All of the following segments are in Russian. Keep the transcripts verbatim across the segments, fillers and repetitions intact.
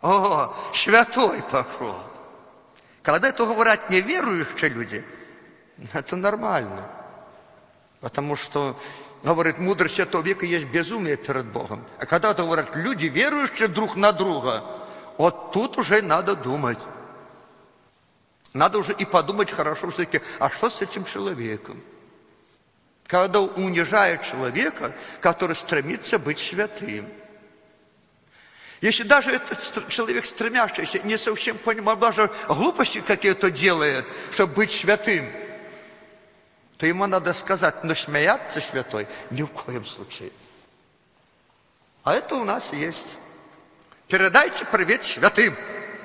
О, святой пошел. Когда это говорят неверующие люди, это нормально. Потому что, говорит, мудрость этого века есть безумие перед Богом. А когда это говорят люди, верующие друг на друга, вот тут уже надо думать. Надо уже и подумать хорошо, все-таки, а что с этим человеком? Когда унижает человека, который стремится быть святым. Если даже этот человек, стремящийся, не совсем понимает, даже глупости какие-то делает, чтобы быть святым, то ему надо сказать, но смеяться святой ни в коем случае. А это у нас есть. Передайте привет святым.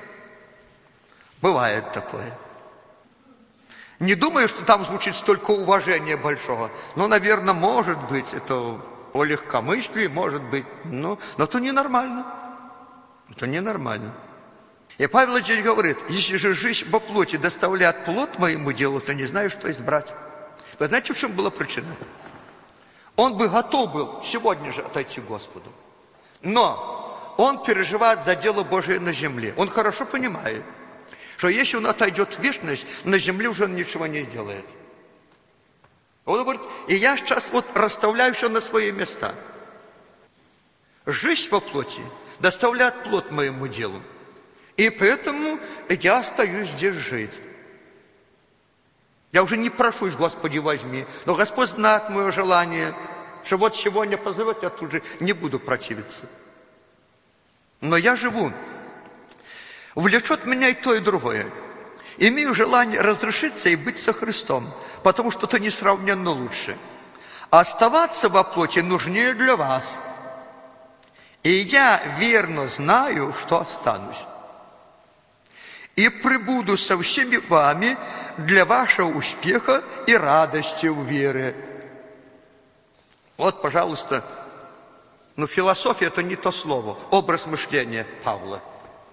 Бывает такое. Не думаю, что там звучит столько уважения большого. Ну, наверное, может быть, это по легкомыслию, может быть. Но, но это ненормально. Это ненормально. И Павел здесь говорит, если же жизнь во плоти доставляет плод моему делу, то не знаю, что избрать. Вы знаете, в чем была причина? Он бы готов был сегодня же отойти к Господу. Но он переживает за дело Божие на земле. Он хорошо понимает, что если он отойдет в вечность, на земле уже он ничего не сделает. Он говорит, и я сейчас вот расставляю все на свои места. Жизнь во плоти доставляет плод моему делу. И поэтому я остаюсь здесь жить. Я уже не прошусь, Господи, возьми. Но Господь знает мое желание, что вот сегодня позовет, я тут же не буду противиться. Но я живу. Влечет меня и то, и другое. Имею желание разрешиться и быть со Христом, потому что это несравненно лучше. А оставаться во плоти нужнее для вас. И я верно знаю, что останусь. И пребуду со всеми вами для вашего успеха и радости в вере. Вот, пожалуйста, ну, философия – это не то слово, образ мышления Павла.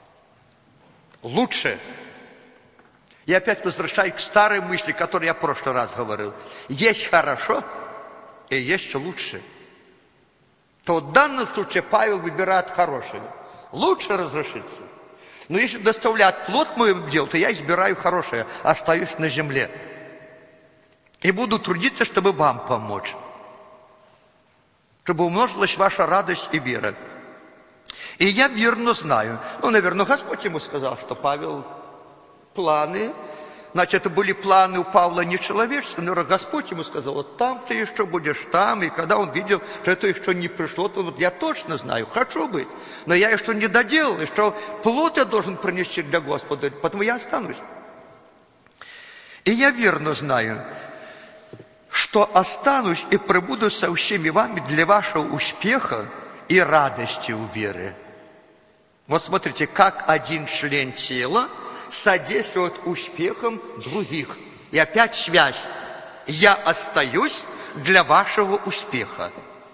Лучше. Я опять возвращаюсь к старой мысли, которую я в прошлый раз говорил. Есть хорошо и есть лучше. То в данном случае Павел выбирает хорошее. Лучше разрешиться. Но если доставлять плод моему делу, то я избираю хорошее, остаюсь на земле. И буду трудиться, чтобы вам помочь. Чтобы умножилась ваша радость и вера. И я верно знаю. Ну, наверное, Господь ему сказал, что Павел планы. Значит, это были планы у Павла не человеческие. Наверное, Господь ему сказал, вот там ты еще будешь там. И когда он видел, что это еще не пришло, то вот я точно знаю, хочу быть. Но я еще не доделал, и что плод я должен принести для Господа, поэтому я останусь. И я верно знаю, что останусь и пребуду со всеми вами для вашего успеха и радости у веры. Вот смотрите, как один член тела содействует успехам других. И опять связь. Я остаюсь для вашего успеха.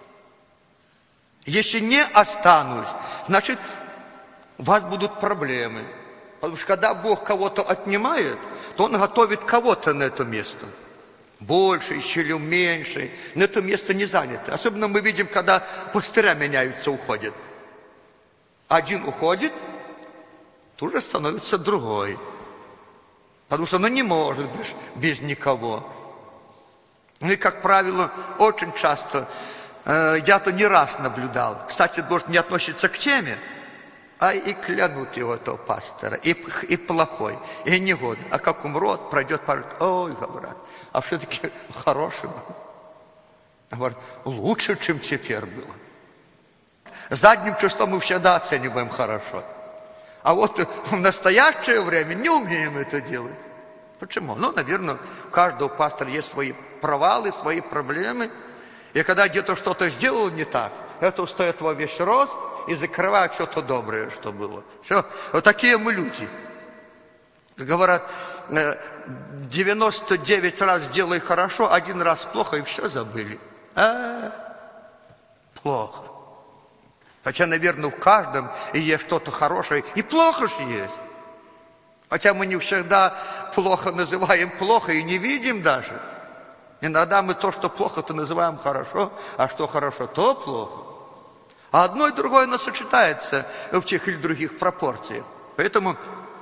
Если не останусь, значит, у вас будут проблемы. Потому что когда Бог кого-то отнимает, то Он готовит кого-то на это место. Больше или меньше. Но это место не занято. Особенно мы видим, когда пастыря меняются, уходят. Один уходит, тут же становится другой. Потому что оно не может быть без никого. Ну и, как правило, очень часто, э, я-то не раз наблюдал, кстати, может, не относится к теме, а и клянут его, этого пастора, и, и плохой, и негодный. А как умрет, пройдет пару лет, ой, говорят, а все-таки хороший был. Говорят, лучше, чем теперь было. Задним числом мы всегда оцениваем хорошо. А вот в настоящее время не умеем это делать. Почему? Ну, наверное, у каждого пастора есть свои провалы, свои проблемы. И когда где-то что-то сделал не так, это встает во весь рост и закрывает что-то доброе, что было. Все. Вот такие мы люди. Говорят, девяносто девять раз делай хорошо, один раз плохо, и все забыли. А, плохо. Хотя, наверное, в каждом и есть что-то хорошее, и плохо же есть. Хотя мы не всегда плохо называем плохо и не видим даже. Иногда мы то, что плохо, то называем хорошо, а что хорошо, то плохо. А одно и другое, оно сочетается в тех или других пропорциях. Поэтому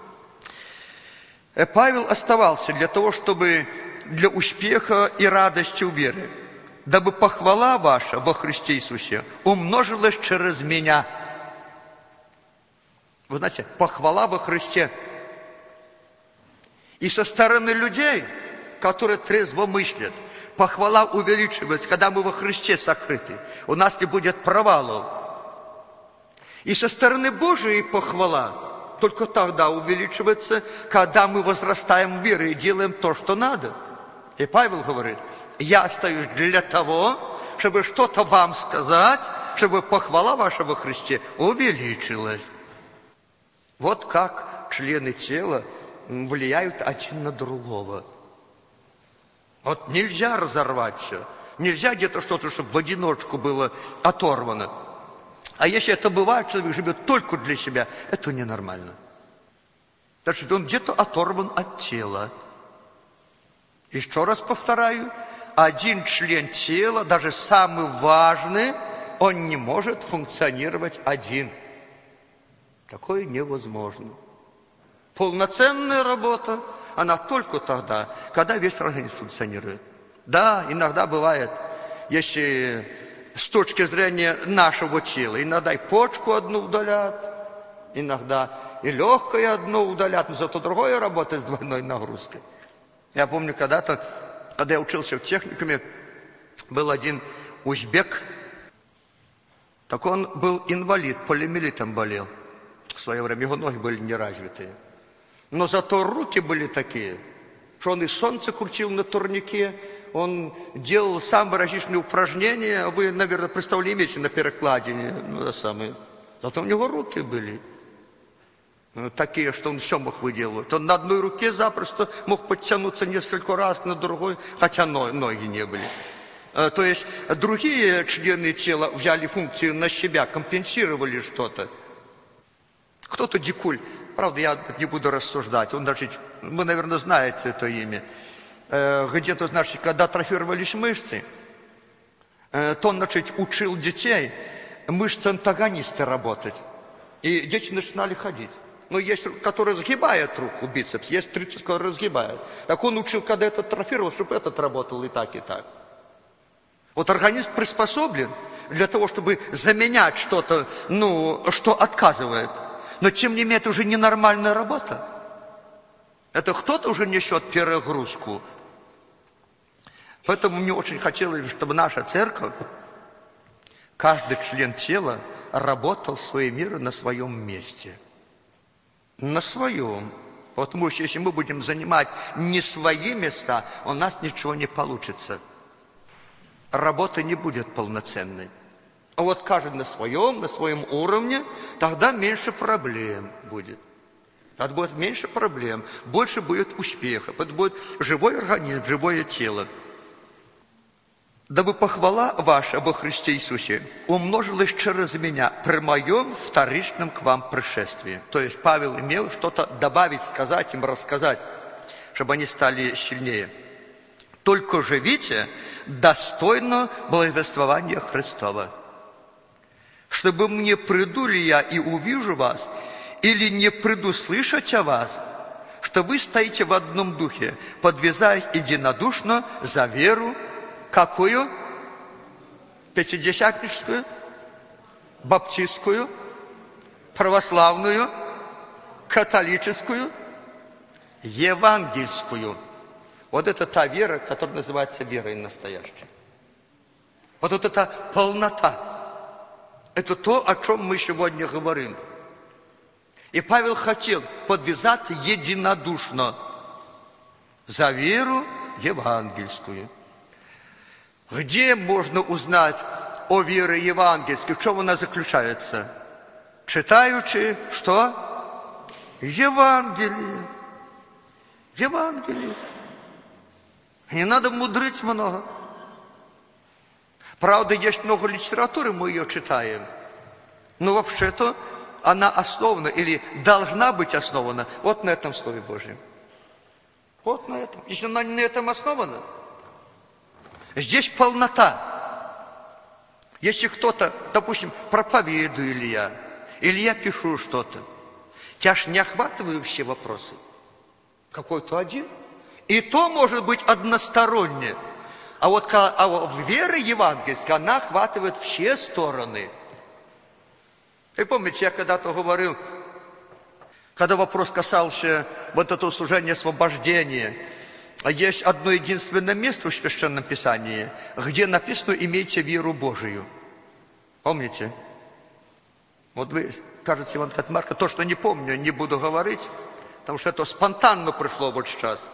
Павел оставался для того, чтобы для успеха и радости у веры, дабы похвала ваша во Христе Иисусе умножилась через меня. Вы знаете, похвала во Христе. И со стороны людей, которые трезво мыслят, похвала увеличивается, когда мы во Христе сокрыты. У нас не будет провалов. И со стороны Божией похвала только тогда увеличивается, когда мы возрастаем в вере и делаем то, что надо. И Павел говорит, я остаюсь для того, чтобы что-то вам сказать, чтобы похвала ваша во Христе увеличилась. Вот как члены тела влияют один на другого. Вот нельзя разорвать все. Нельзя где-то что-то, чтобы в одиночку было оторвано. А если это бывает, человек живет только для себя, это ненормально. Значит, он где-то оторван от тела. Еще раз повторяю, один член тела, даже самый важный, он не может функционировать один. Такое невозможно. Полноценная работа, она только тогда, когда весь организм функционирует. Да, иногда бывает, если с точки зрения нашего тела, иногда и почку одну удалят, иногда и легкое одно удалят, но зато другое работает с двойной нагрузкой. Я помню, когда-то, когда я учился в техникуме, был один узбек, так он был инвалид, полиомиелитом болел в свое время, его ноги были неразвитые. Но зато руки были такие, что он и солнце крутил на турнике, он делал самые различные упражнения, вы, наверное, представление имеете на перекладине, ну, да, самые. Зато у него руки были ну, такие, что он все мог выделывать. Он на одной руке запросто мог подтянуться несколько раз, на другой, хотя ноги не были. То есть другие члены тела взяли функцию на себя, компенсировали что-то. Кто-то дикуль, правда, я не буду рассуждать, он, значит, вы, наверное, знаете это имя. Где-то, значит, когда атрофировались мышцы, то он, значит, учил детей мышцы антагонисты работать. И дети начинали ходить. Но есть, которые разгибают руку, бицепс, есть трицепс, который разгибает. Так он учил, когда этот атрофировал, чтобы этот работал и так, и так. Вот организм приспособлен для того, чтобы заменять что-то, ну, что отказывает. Но, тем не менее, это уже ненормальная работа. Это кто-то уже несет перегрузку. Поэтому мне очень хотелось, чтобы наша церковь, каждый член тела работал в своей мере на своем месте. На своем. Потому что если мы будем занимать не свои места, у нас ничего не получится. Работа не будет полноценной. А вот каждый на своем, на своем уровне, тогда меньше проблем будет. Тогда будет меньше проблем, больше будет успеха. Это будет живой организм, живое тело. Дабы похвала ваша во Христе Иисусе умножилась через меня при моем вторичном к вам пришествии. То есть Павел имел что-то добавить, сказать им, рассказать, чтобы они стали сильнее. Только живите достойно благовествования Христова. Чтобы мне приду ли я и увижу вас, или не приду слышать о вас, что вы стоите в одном духе, подвязаясь единодушно за веру, какую? Пятидесятническую, баптистскую, православную, католическую, евангельскую. Вот это та вера, которая называется верой настоящей. Вот, вот эта полнота. Это то, о чем мы сегодня говорим. И Павел хотел подвязаться единодушно за веру евангельскую. Где можно узнать о вере евангельской? В чем она заключается? Читаючи что? Евангелие. Евангелие. Не надо мудрить много. Правда, есть много литературы, мы ее читаем. Но вообще-то она основана или должна быть основана вот на этом Слове Божьем. Вот на этом. Если она не на этом основана, здесь полнота. Если кто-то, допустим, проповедую или я, или я пишу что-то, тебя ж не охватывают все вопросы. Какой-то один. И то может быть односторонне. А вот а вера евангельская, она охватывает все стороны. И помните, я когда-то говорил, когда вопрос касался вот этого служения освобождения, есть одно единственное место в Священном Писании, где написано «имейте веру Божию». Помните? Вот вы, кажется, Иван от Марка, то, что не помню, не буду говорить, потому что это спонтанно пришло вот сейчас.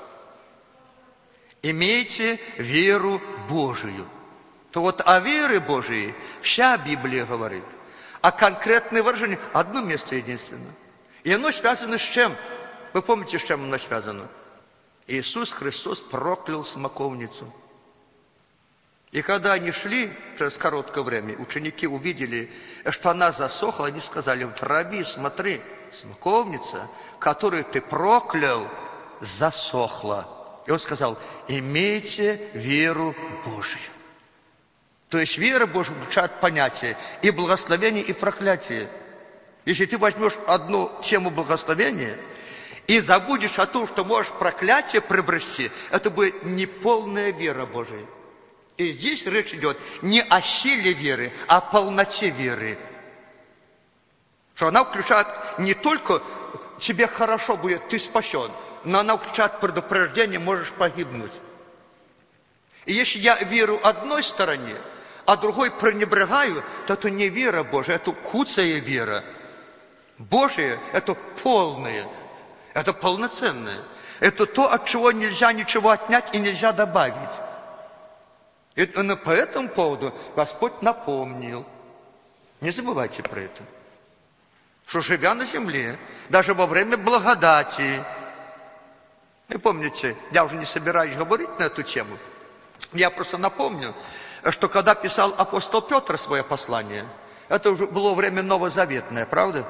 «Имейте веру Божию». То вот о вере Божией вся Библия говорит. А конкретное выражение – одно место единственное. И оно связано с чем? Вы помните, с чем оно связано? Иисус Христос проклял смоковницу. И когда они шли, через короткое время, ученики увидели, что она засохла, они сказали: в траве, смотри, смоковница, которую ты проклял, засохла. И он сказал: имейте веру Божию. То есть вера Божия включает понятие и благословение, и проклятие. Если ты возьмешь одну тему благословения и забудешь о том, что можешь проклятие приобрести, это будет неполная вера Божия. И здесь речь идет не о силе веры, а о полноте веры. Что она включает не только тебе хорошо будет, ты спасен, но она включает предупреждение, можешь погибнуть. И если я верю одной стороне, а другой пренебрегаю, то это не вера Божия, это куцая вера. Божия – это полное, это полноценное. Это то, от чего нельзя ничего отнять и нельзя добавить. И по этому поводу Господь напомнил. Не забывайте про это. Что, живя на земле, даже во время благодати, вы помните, я уже не собираюсь говорить на эту тему, я просто напомню, что когда писал апостол Петр свое послание, это уже было время новозаветное, правда?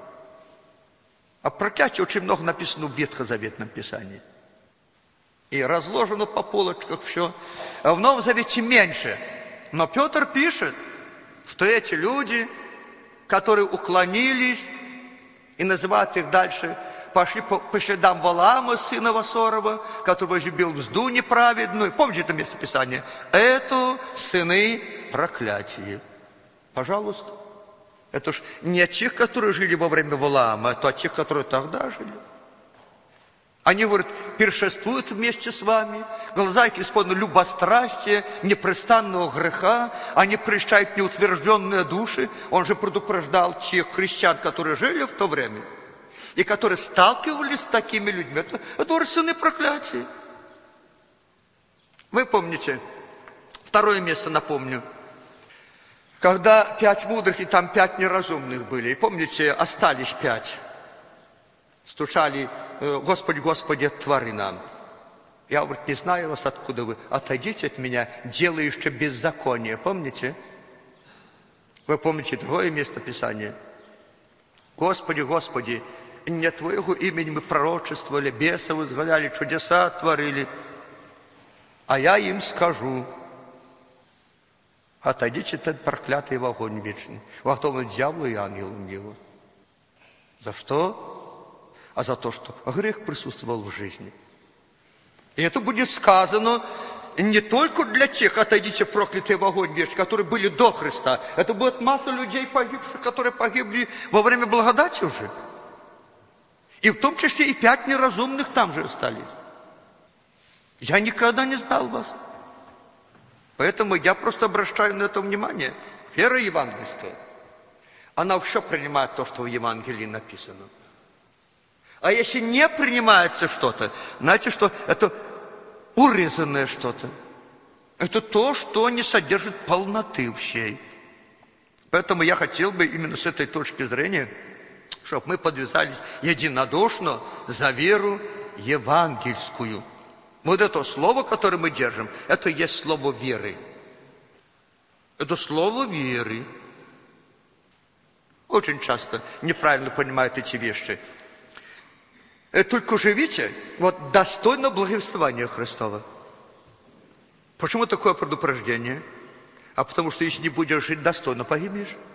А проклятие очень много написано в Ветхозаветном Писании. И разложено по полочках все. А в Новом Завете меньше. Но Петр пишет, что эти люди, которые уклонились, и называют их дальше, пошли по, по следам Валаама, сына Васорова, который возлюбил мзду неправедную. Помните это место Писания? Это сыны проклятия. Пожалуйста. Это ж не от тех, которые жили во время Валаама, это от тех, которые тогда жили. Они, говорят, пиршествуют вместе с вами, глаза их исполнены любострастия, непрестанного греха, они прельщают неутвержденные души. Он же предупреждал тех христиан, которые жили в то время, и которые сталкивались с такими людьми. Это, это сыны проклятия. Вы помните, второе место напомню, когда пять мудрых и там пять неразумных были. И помните, остались пять. Стучали: Господи, Господи, твори нам. Я, говорит, не знаю вас, откуда вы. Отойдите от меня, делающие беззаконие. Помните? Вы помните другое место Писания? Господи, Господи, не Твоего имени мы пророчествовали, бесов изгоняли, чудеса творили. А я им скажу: отойдите от проклятый в огонь вечный, уготовленный дьяволу и ангелам его. За что? А за то, что грех присутствовал в жизни. И это будет сказано не только для тех, отойдите проклятые в огонь вечный, которые были до Христа. Это будет масса людей погибших, которые погибли во время благодати уже. И в том числе и пять неразумных там же остались. Я никогда не знал вас. Поэтому я просто обращаю на это внимание. Вера евангельская, она все принимает то, что в Евангелии написано. А если не принимается что-то, знаете, что это урезанное что-то. Это то, что не содержит полноты всей. Поэтому я хотел бы именно с этой точки зрения, чтобы мы подвязались единодушно за веру евангельскую. Вот это слово, которое мы держим, это есть слово веры. Это слово веры. Очень часто неправильно понимают эти вещи. Только живите вот достойно благовествования Христова. Почему такое предупреждение? А потому что если не будешь жить достойно, погибнешь.